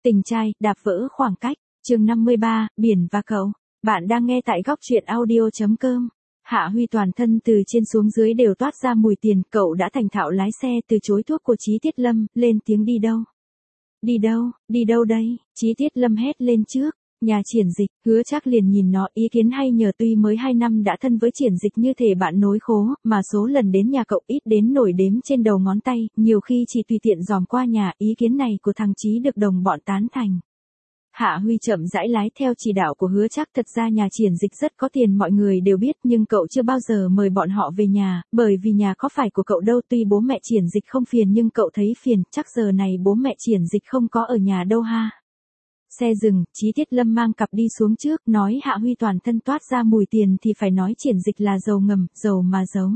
Tình trai, đạp vỡ khoảng cách, chương 53, Biển và cậu. Bạn đang nghe tại góc truyện audio.com. Hạ Huy toàn thân từ trên xuống dưới đều toát ra mùi tiền, cậu đã thành thạo lái xe từ chối thuốc của Chí Tiết Lâm, lên tiếng đi đâu? Đi đâu đây? Chí Tiết Lâm hét lên trước. Nhà Triển Dịch, Hứa Trác liền nhìn nó, ý kiến hay nhờ, tuy mới 2 năm đã thân với Triển Dịch như thể bạn nối khố, mà số lần đến nhà cậu ít đến nổi đếm trên đầu ngón tay, nhiều khi chỉ tùy tiện dòm qua nhà, ý kiến này của thằng Chí được đồng bọn tán thành. Hạ Huy chậm rãi lái theo chỉ đạo của Hứa Trác, thật ra nhà Triển Dịch rất có tiền mọi người đều biết, nhưng cậu chưa bao giờ mời bọn họ về nhà, bởi vì nhà có phải của cậu đâu, tuy bố mẹ Triển Dịch không phiền nhưng cậu thấy phiền, chắc giờ này bố mẹ Triển Dịch không có ở nhà đâu ha. Xe dừng, Chí Tiết Lâm mang cặp đi xuống trước, nói Hạ Huy toàn thân toát ra mùi tiền thì phải nói Triển Dịch là giàu ngầm, giàu mà giấu.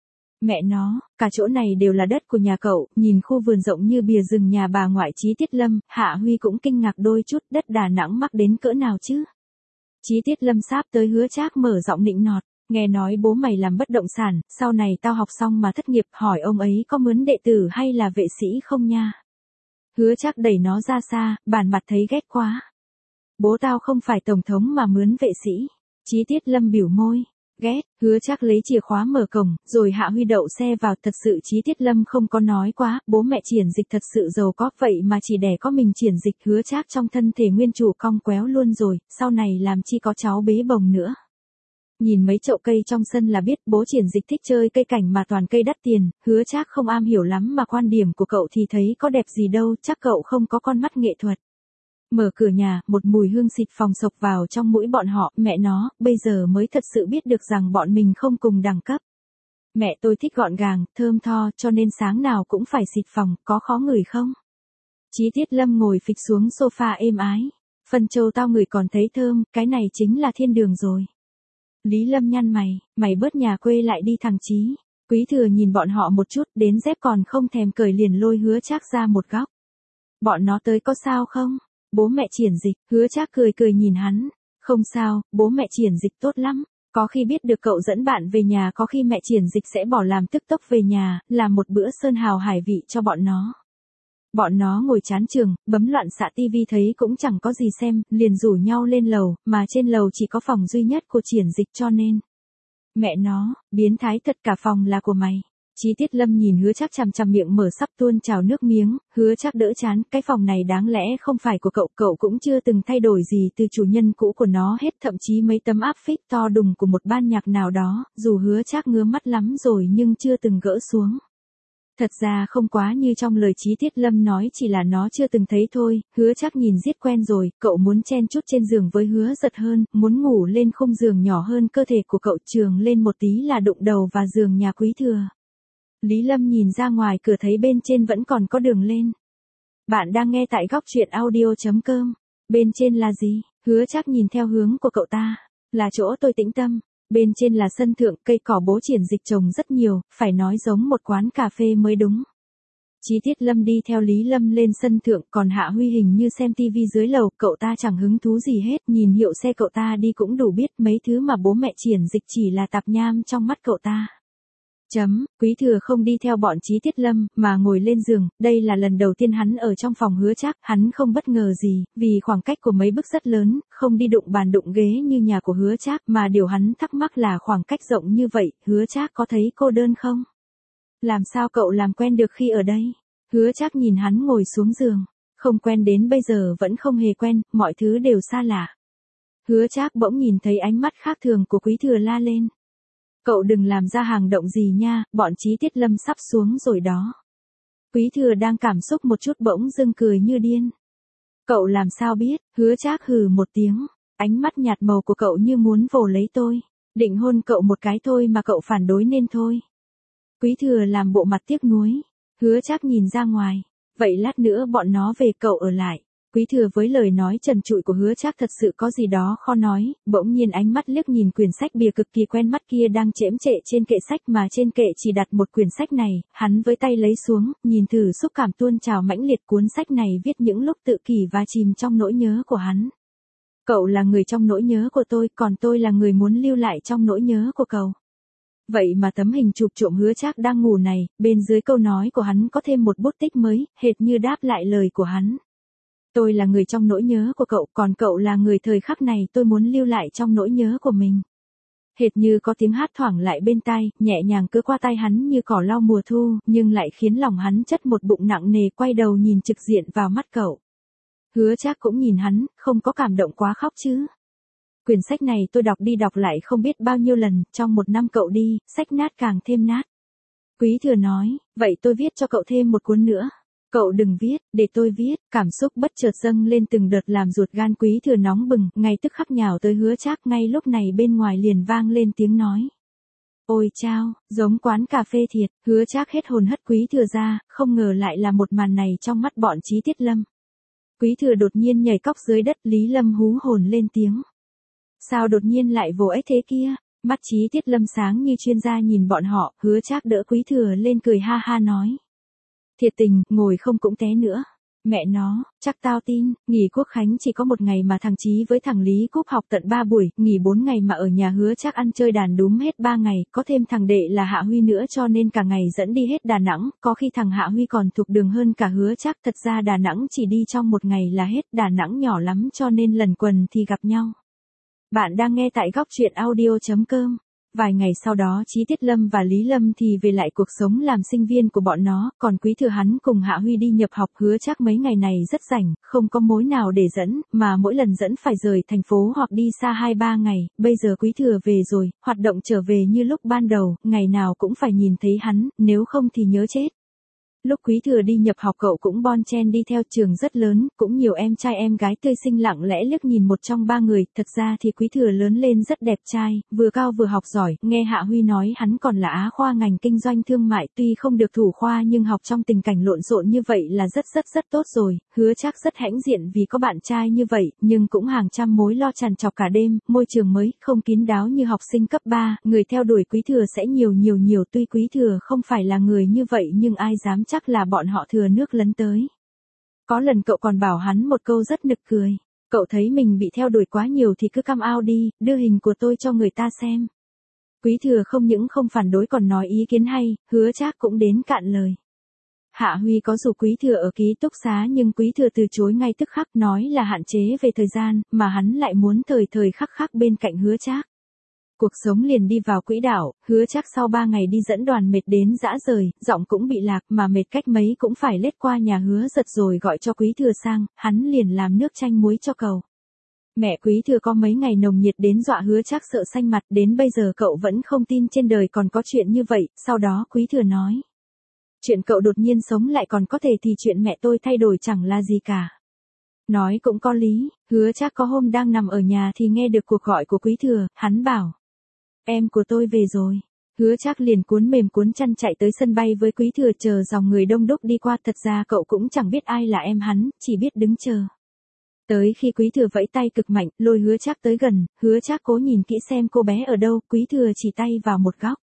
Mẹ nó, cả chỗ này đều là đất của nhà cậu, nhìn khu vườn rộng như bìa rừng nhà bà ngoại Chí Tiết Lâm, Hạ Huy cũng kinh ngạc đôi chút, đất Đà Nẵng mắc đến cỡ nào chứ. Chí Tiết Lâm sáp tới Hứa Trác mở giọng nịnh nọt, nghe nói bố mày làm bất động sản, sau này tao học xong mà thất nghiệp, hỏi ông ấy có mướn đệ tử hay là vệ sĩ không nha. Hứa Trác đẩy nó ra xa, bản mặt thấy ghét quá. Bố tao không phải tổng thống mà mướn vệ sĩ. Chí Tiết Lâm biểu môi. Ghét, Hứa Trác lấy chìa khóa mở cổng, rồi Hạ Huy đậu xe vào, thật sự Chí Tiết Lâm không có nói quá, bố mẹ Triển Dịch thật sự giàu có, vậy mà chỉ đẻ có mình Triển Dịch, Hứa Trác trong thân thể nguyên chủ cong quéo luôn rồi, sau này làm chi có cháu bế bồng nữa. Nhìn mấy chậu cây trong sân là biết bố Triển Dịch thích chơi cây cảnh mà toàn cây đắt tiền, Hứa Trác không am hiểu lắm mà quan điểm của cậu thì thấy có đẹp gì đâu, chắc cậu không có con mắt nghệ thuật. Mở cửa nhà, một mùi hương xịt phòng sộc vào trong mũi bọn họ, mẹ nó, bây giờ mới thật sự biết được rằng bọn mình không cùng đẳng cấp. Mẹ tôi thích gọn gàng, thơm tho, cho nên sáng nào cũng phải xịt phòng, có khó ngửi không? Chí Tiết Lâm ngồi phịch xuống sofa êm ái. Phân châu tao ngửi còn thấy thơm, cái này chính là thiên đường rồi. Lý Lâm nhăn mày bớt nhà quê lại đi thằng Chí. Quý Thừa nhìn bọn họ một chút, đến dép còn không thèm cởi liền lôi Hứa Trác ra một góc. Bọn nó tới có sao không? Bố mẹ Triển Dịch, Hứa Trác cười nhìn hắn. Không sao, bố mẹ Triển Dịch tốt lắm. Có khi biết được cậu dẫn bạn về nhà, có khi mẹ Triển Dịch sẽ bỏ làm tức tốc về nhà, làm một bữa sơn hào hải vị cho bọn nó. Bọn nó ngồi chán trường, bấm loạn xạ tivi thấy cũng chẳng có gì xem, liền rủ nhau lên lầu, mà trên lầu chỉ có phòng duy nhất của Triển Dịch cho nên. Mẹ nó, biến thái thật, cả phòng là của mày. Chí Tiết Lâm nhìn Hứa Trác chằm chằm, miệng mở sắp tuôn trào nước miếng, Hứa Trác đỡ chán, cái phòng này đáng lẽ không phải của cậu, cậu cũng chưa từng thay đổi gì từ chủ nhân cũ của nó hết, thậm chí mấy tấm áp phích to đùng của một ban nhạc nào đó, dù Hứa Trác ngứa mắt lắm rồi nhưng chưa từng gỡ xuống. Thật ra không quá như trong lời Chí Tiết Lâm nói, chỉ là nó chưa từng thấy thôi, Hứa Trác nhìn giết quen rồi, cậu muốn chen chút trên giường với Hứa Giật hơn, muốn ngủ lên khung giường nhỏ hơn cơ thể của cậu, trường lên một tí là đụng đầu vào giường nhà Quý Thừa. Lý Lâm nhìn ra ngoài cửa thấy bên trên vẫn còn có đường lên. Bạn đang nghe tại góc truyện audio.com. Bên trên là gì? Hứa Trác nhìn theo hướng của cậu ta. Là chỗ tôi tĩnh tâm. Bên trên là sân thượng, cây cỏ bố Triển Dịch trồng rất nhiều, phải nói giống một quán cà phê mới đúng. Chí Tiết Lâm đi theo Lý Lâm lên sân thượng, còn Hạ Huy hình như xem tivi dưới lầu, cậu ta chẳng hứng thú gì hết, nhìn hiệu xe cậu ta đi cũng đủ biết mấy thứ mà bố mẹ Triển Dịch chỉ là tạp nham trong mắt cậu ta. Quý Thừa không đi theo bọn Chí Tiết Lâm, mà ngồi lên giường, đây là lần đầu tiên hắn ở trong phòng Hứa Trác, hắn không bất ngờ gì, vì khoảng cách của mấy bức rất lớn, không đi đụng bàn đụng ghế như nhà của Hứa Trác, mà điều hắn thắc mắc là khoảng cách rộng như vậy, Hứa Trác có thấy cô đơn không? Làm sao cậu làm quen được khi ở đây? Hứa Trác nhìn hắn ngồi xuống giường, không quen đến bây giờ vẫn không hề quen, mọi thứ đều xa lạ. Hứa Trác bỗng nhìn thấy ánh mắt khác thường của Quý Thừa la lên. Cậu đừng làm ra hành động gì nha, bọn Chí Tiết Lâm sắp xuống rồi đó. Quý Thừa đang cảm xúc một chút bỗng dưng cười như điên. Cậu làm sao biết? Hứa Trác hừ một tiếng, ánh mắt nhạt màu của cậu như muốn vồ lấy tôi. Định hôn cậu một cái thôi mà cậu phản đối nên thôi. Quý Thừa làm bộ mặt tiếc nuối. Hứa Trác nhìn ra ngoài. Vậy lát nữa bọn nó về, cậu ở lại. Quý Thừa với lời nói trần trụi của Hứa Trác thật sự có gì đó khó nói, bỗng nhiên ánh mắt liếc nhìn quyển sách bìa cực kỳ quen mắt kia đang chễm chệ trên kệ sách, mà trên kệ chỉ đặt một quyển sách này, hắn với tay lấy xuống, nhìn thử, xúc cảm tuôn trào mãnh liệt, cuốn sách này viết những lúc tự kỷ và chìm trong nỗi nhớ của hắn. Cậu là người trong nỗi nhớ của tôi, còn tôi là người muốn lưu lại trong nỗi nhớ của cậu. Vậy mà tấm hình chụp trộm Hứa Trác đang ngủ này, bên dưới câu nói của hắn có thêm một bút tích mới, hệt như đáp lại lời của hắn. Tôi là người trong nỗi nhớ của cậu, còn cậu là người thời khắc này tôi muốn lưu lại trong nỗi nhớ của mình. Hệt như có tiếng hát thoảng lại bên tai, nhẹ nhàng cứ qua tai hắn như cỏ lau mùa thu, nhưng lại khiến lòng hắn chất một bụng nặng nề, quay đầu nhìn trực diện vào mắt cậu. Hứa Trác cũng nhìn hắn, không có cảm động quá khóc chứ. Quyển sách này tôi đọc đi đọc lại không biết bao nhiêu lần, trong một năm cậu đi, sách nát càng thêm nát. Quý Thừa nói, vậy tôi viết cho cậu thêm một cuốn nữa. Cậu đừng viết, để tôi viết. Cảm xúc bất chợt dâng lên từng đợt làm ruột gan Quý Thừa nóng bừng, ngay tức khắc nhào tới Hứa Trác. Ngay lúc này bên ngoài liền vang lên tiếng nói. Ôi chao, giống quán cà phê thiệt. Hứa Trác hết hồn hất Quý Thừa ra, không ngờ lại là một màn này trong mắt bọn Chí Tiết Lâm. Quý Thừa đột nhiên nhảy cóc dưới đất, Lý Lâm hú hồn lên tiếng. Sao đột nhiên lại vô ích thế kia? Mắt Chí Tiết Lâm sáng như chuyên gia nhìn bọn họ. Hứa Trác đỡ Quý Thừa lên cười ha ha nói. Thiệt tình, ngồi không cũng té nữa. Mẹ nó, chắc tao tin, nghỉ Quốc Khánh chỉ có một ngày mà thằng Chí với thằng Lý Cúp học tận 3 buổi, nghỉ 4 ngày mà ở nhà Hứa Trác ăn chơi đàn đúm hết 3 ngày, có thêm thằng đệ là Hạ Huy nữa cho nên cả ngày dẫn đi hết Đà Nẵng, có khi thằng Hạ Huy còn thuộc đường hơn cả Hứa Trác. Thật ra Đà Nẵng chỉ đi trong một ngày là hết, Đà Nẵng nhỏ lắm cho nên lần quần thì gặp nhau. Bạn đang nghe tại góc truyện audio.com. Vài ngày sau đó Chí Tiết Lâm và Lý Lâm thì về lại cuộc sống làm sinh viên của bọn nó, còn Quý Thừa hắn cùng Hạ Huy đi nhập học. Hứa Trác mấy ngày này rất rảnh, không có mối nào để dẫn, mà mỗi lần dẫn phải rời thành phố hoặc đi xa 2-3 ngày, bây giờ Quý Thừa về rồi, hoạt động trở về như lúc ban đầu, ngày nào cũng phải nhìn thấy hắn, nếu không thì nhớ chết. Lúc Quý Thừa đi nhập học cậu cũng bon chen đi theo, trường rất lớn, cũng nhiều em trai em gái tươi xinh lặng lẽ liếc nhìn một trong 3 người. Thật ra thì Quý Thừa lớn lên rất đẹp trai, vừa cao vừa học giỏi, nghe Hạ Huy nói hắn còn là Á khoa ngành kinh doanh thương mại, tuy không được thủ khoa nhưng học trong tình cảnh lộn xộn như vậy là rất tốt rồi. Hứa Trác rất hãnh diện vì có bạn trai như vậy, nhưng cũng hàng trăm mối lo trằn trọc cả đêm, môi trường mới, không kín đáo như học sinh cấp 3, người theo đuổi Quý Thừa sẽ nhiều, tuy Quý Thừa không phải là người như vậy nhưng ai dám chắc là bọn họ thừa nước lấn tới. Có lần cậu còn bảo hắn một câu rất nực cười. Cậu thấy mình bị theo đuổi quá nhiều thì cứ come out đi, đưa hình của tôi cho người ta xem. Quý Thừa không những không phản đối còn nói ý kiến hay, Hứa Trác cũng đến cạn lời. Hạ Huy có rủ Quý Thừa ở ký túc xá nhưng Quý Thừa từ chối ngay tức khắc, nói là hạn chế về thời gian, mà hắn lại muốn thời khắc bên cạnh Hứa Trác. Cuộc sống liền đi vào quỹ đạo. Hứa Trác sau 3 ngày đi dẫn đoàn mệt đến rã rời, giọng cũng bị lạc, mà mệt cách mấy cũng phải lết qua nhà Hứa Giật rồi gọi cho Quý Thừa sang, hắn liền làm nước chanh muối cho cậu. Mẹ Quý Thừa có mấy ngày nồng nhiệt đến dọa Hứa Trác sợ xanh mặt, đến bây giờ cậu vẫn không tin trên đời còn có chuyện như vậy. Sau đó Quý Thừa nói. Chuyện cậu đột nhiên sống lại còn có thể thì chuyện mẹ tôi thay đổi chẳng là gì cả. Nói cũng có lý. Hứa Trác có hôm đang nằm ở nhà thì nghe được cuộc gọi của Quý Thừa, hắn bảo. Em của tôi về rồi. Hứa Trác liền cuốn mềm cuốn chăn chạy tới sân bay với Quý Thừa, chờ dòng người đông đúc đi qua. Thật ra cậu cũng chẳng biết ai là em hắn, chỉ biết đứng chờ. Tới khi Quý Thừa vẫy tay cực mạnh, lôi Hứa Trác tới gần, Hứa Trác cố nhìn kỹ xem cô bé ở đâu, Quý Thừa chỉ tay vào một góc.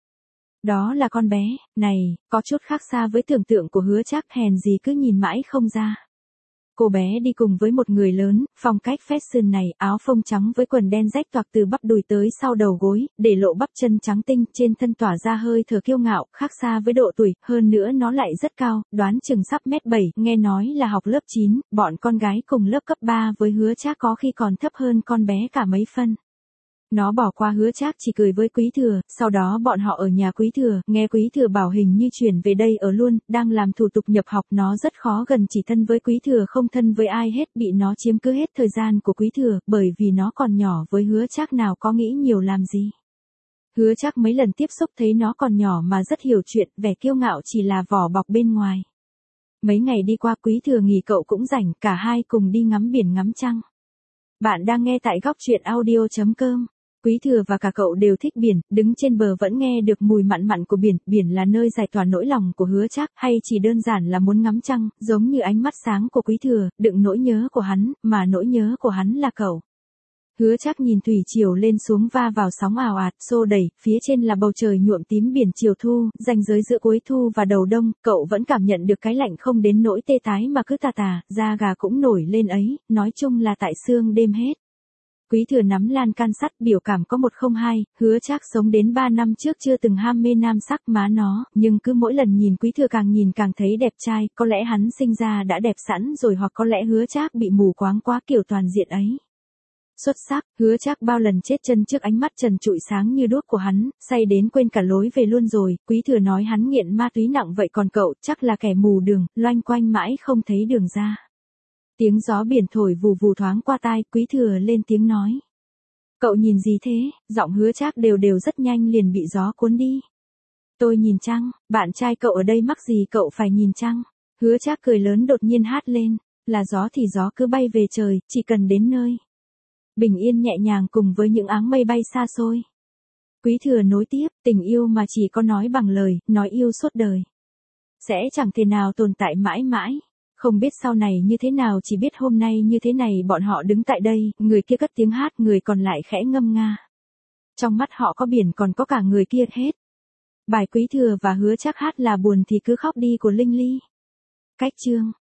Đó là con bé, này, có chút khác xa với tưởng tượng của Hứa Trác, hèn gì cứ nhìn mãi không ra. Cô bé đi cùng với một người lớn, phong cách fashion này, áo phông trắng với quần đen rách toạc từ bắp đùi tới sau đầu gối, để lộ bắp chân trắng tinh, trên thân tỏa ra hơi thở kiêu ngạo, khác xa với độ tuổi, hơn nữa nó lại rất cao, đoán chừng sắp mét 7, nghe nói là học lớp 9, bọn con gái cùng lớp cấp 3 với Hứa Trác có khi còn thấp hơn con bé cả mấy phân. Nó bỏ qua Hứa Trác chỉ cười với Quý Thừa, sau đó bọn họ ở nhà Quý Thừa, nghe Quý Thừa bảo hình như chuyển về đây ở luôn, đang làm thủ tục nhập học. Nó rất khó gần, chỉ thân với Quý Thừa không thân với ai hết, bị nó chiếm cứ hết thời gian của Quý Thừa, bởi vì nó còn nhỏ với Hứa Trác nào có nghĩ nhiều làm gì. Hứa Trác mấy lần tiếp xúc thấy nó còn nhỏ mà rất hiểu chuyện, vẻ kiêu ngạo chỉ là vỏ bọc bên ngoài. Mấy ngày đi qua Quý Thừa nghỉ cậu cũng rảnh, cả hai cùng đi ngắm biển ngắm trăng. Bạn đang nghe tại góc truyện audio.com. Quý Thừa và cả cậu đều thích biển, đứng trên bờ vẫn nghe được mùi mặn mặn của biển. Biển là nơi giải tỏa nỗi lòng của Hứa Trác, hay chỉ đơn giản là muốn ngắm trăng, giống như ánh mắt sáng của Quý Thừa, đựng nỗi nhớ của hắn, mà nỗi nhớ của hắn là cậu. Hứa Trác nhìn thủy triều lên xuống va vào sóng ào ạt, xô đẩy, phía trên là bầu trời nhuộm tím biển chiều thu, ranh giới giữa cuối thu và đầu đông, cậu vẫn cảm nhận được cái lạnh không đến nỗi tê tái mà cứ tà, da gà cũng nổi lên ấy, nói chung là tại sương đêm hết. Quý Thừa nắm lan can sắt, biểu cảm có 102, Hứa Trác sống đến 3 năm trước chưa từng ham mê nam sắc má nó, nhưng cứ mỗi lần nhìn Quý Thừa càng nhìn càng thấy đẹp trai, có lẽ hắn sinh ra đã đẹp sẵn rồi, hoặc có lẽ Hứa Trác bị mù quáng quá kiểu toàn diện ấy. Xuất sắc, Hứa Trác bao lần chết chân trước ánh mắt trần trụi sáng như đuốc của hắn, say đến quên cả lối về luôn rồi. Quý Thừa nói hắn nghiện ma túy nặng, vậy còn cậu chắc là kẻ mù đường, loanh quanh mãi không thấy đường ra. Tiếng gió biển thổi vù vù thoáng qua tai, Quý Thừa lên tiếng nói. Cậu nhìn gì thế? Giọng Hứa Trác đều đều rất nhanh liền bị gió cuốn đi. Tôi nhìn trăng, bạn trai cậu ở đây mắc gì cậu phải nhìn trăng? Hứa Trác cười lớn đột nhiên hát lên, là gió thì gió cứ bay về trời, chỉ cần đến nơi bình yên nhẹ nhàng cùng với những áng mây bay xa xôi. Quý Thừa nối tiếp, tình yêu mà chỉ có nói bằng lời, nói yêu suốt đời, sẽ chẳng thể nào tồn tại mãi mãi. Không biết sau này như thế nào, chỉ biết hôm nay như thế này. Bọn họ đứng tại đây, người kia cất tiếng hát, người còn lại khẽ ngâm nga. Trong mắt họ có biển, còn có cả người kia hết. Bài Quý Thừa và Hứa Trác hát là buồn thì cứ khóc đi của Linh Ly. Cách chương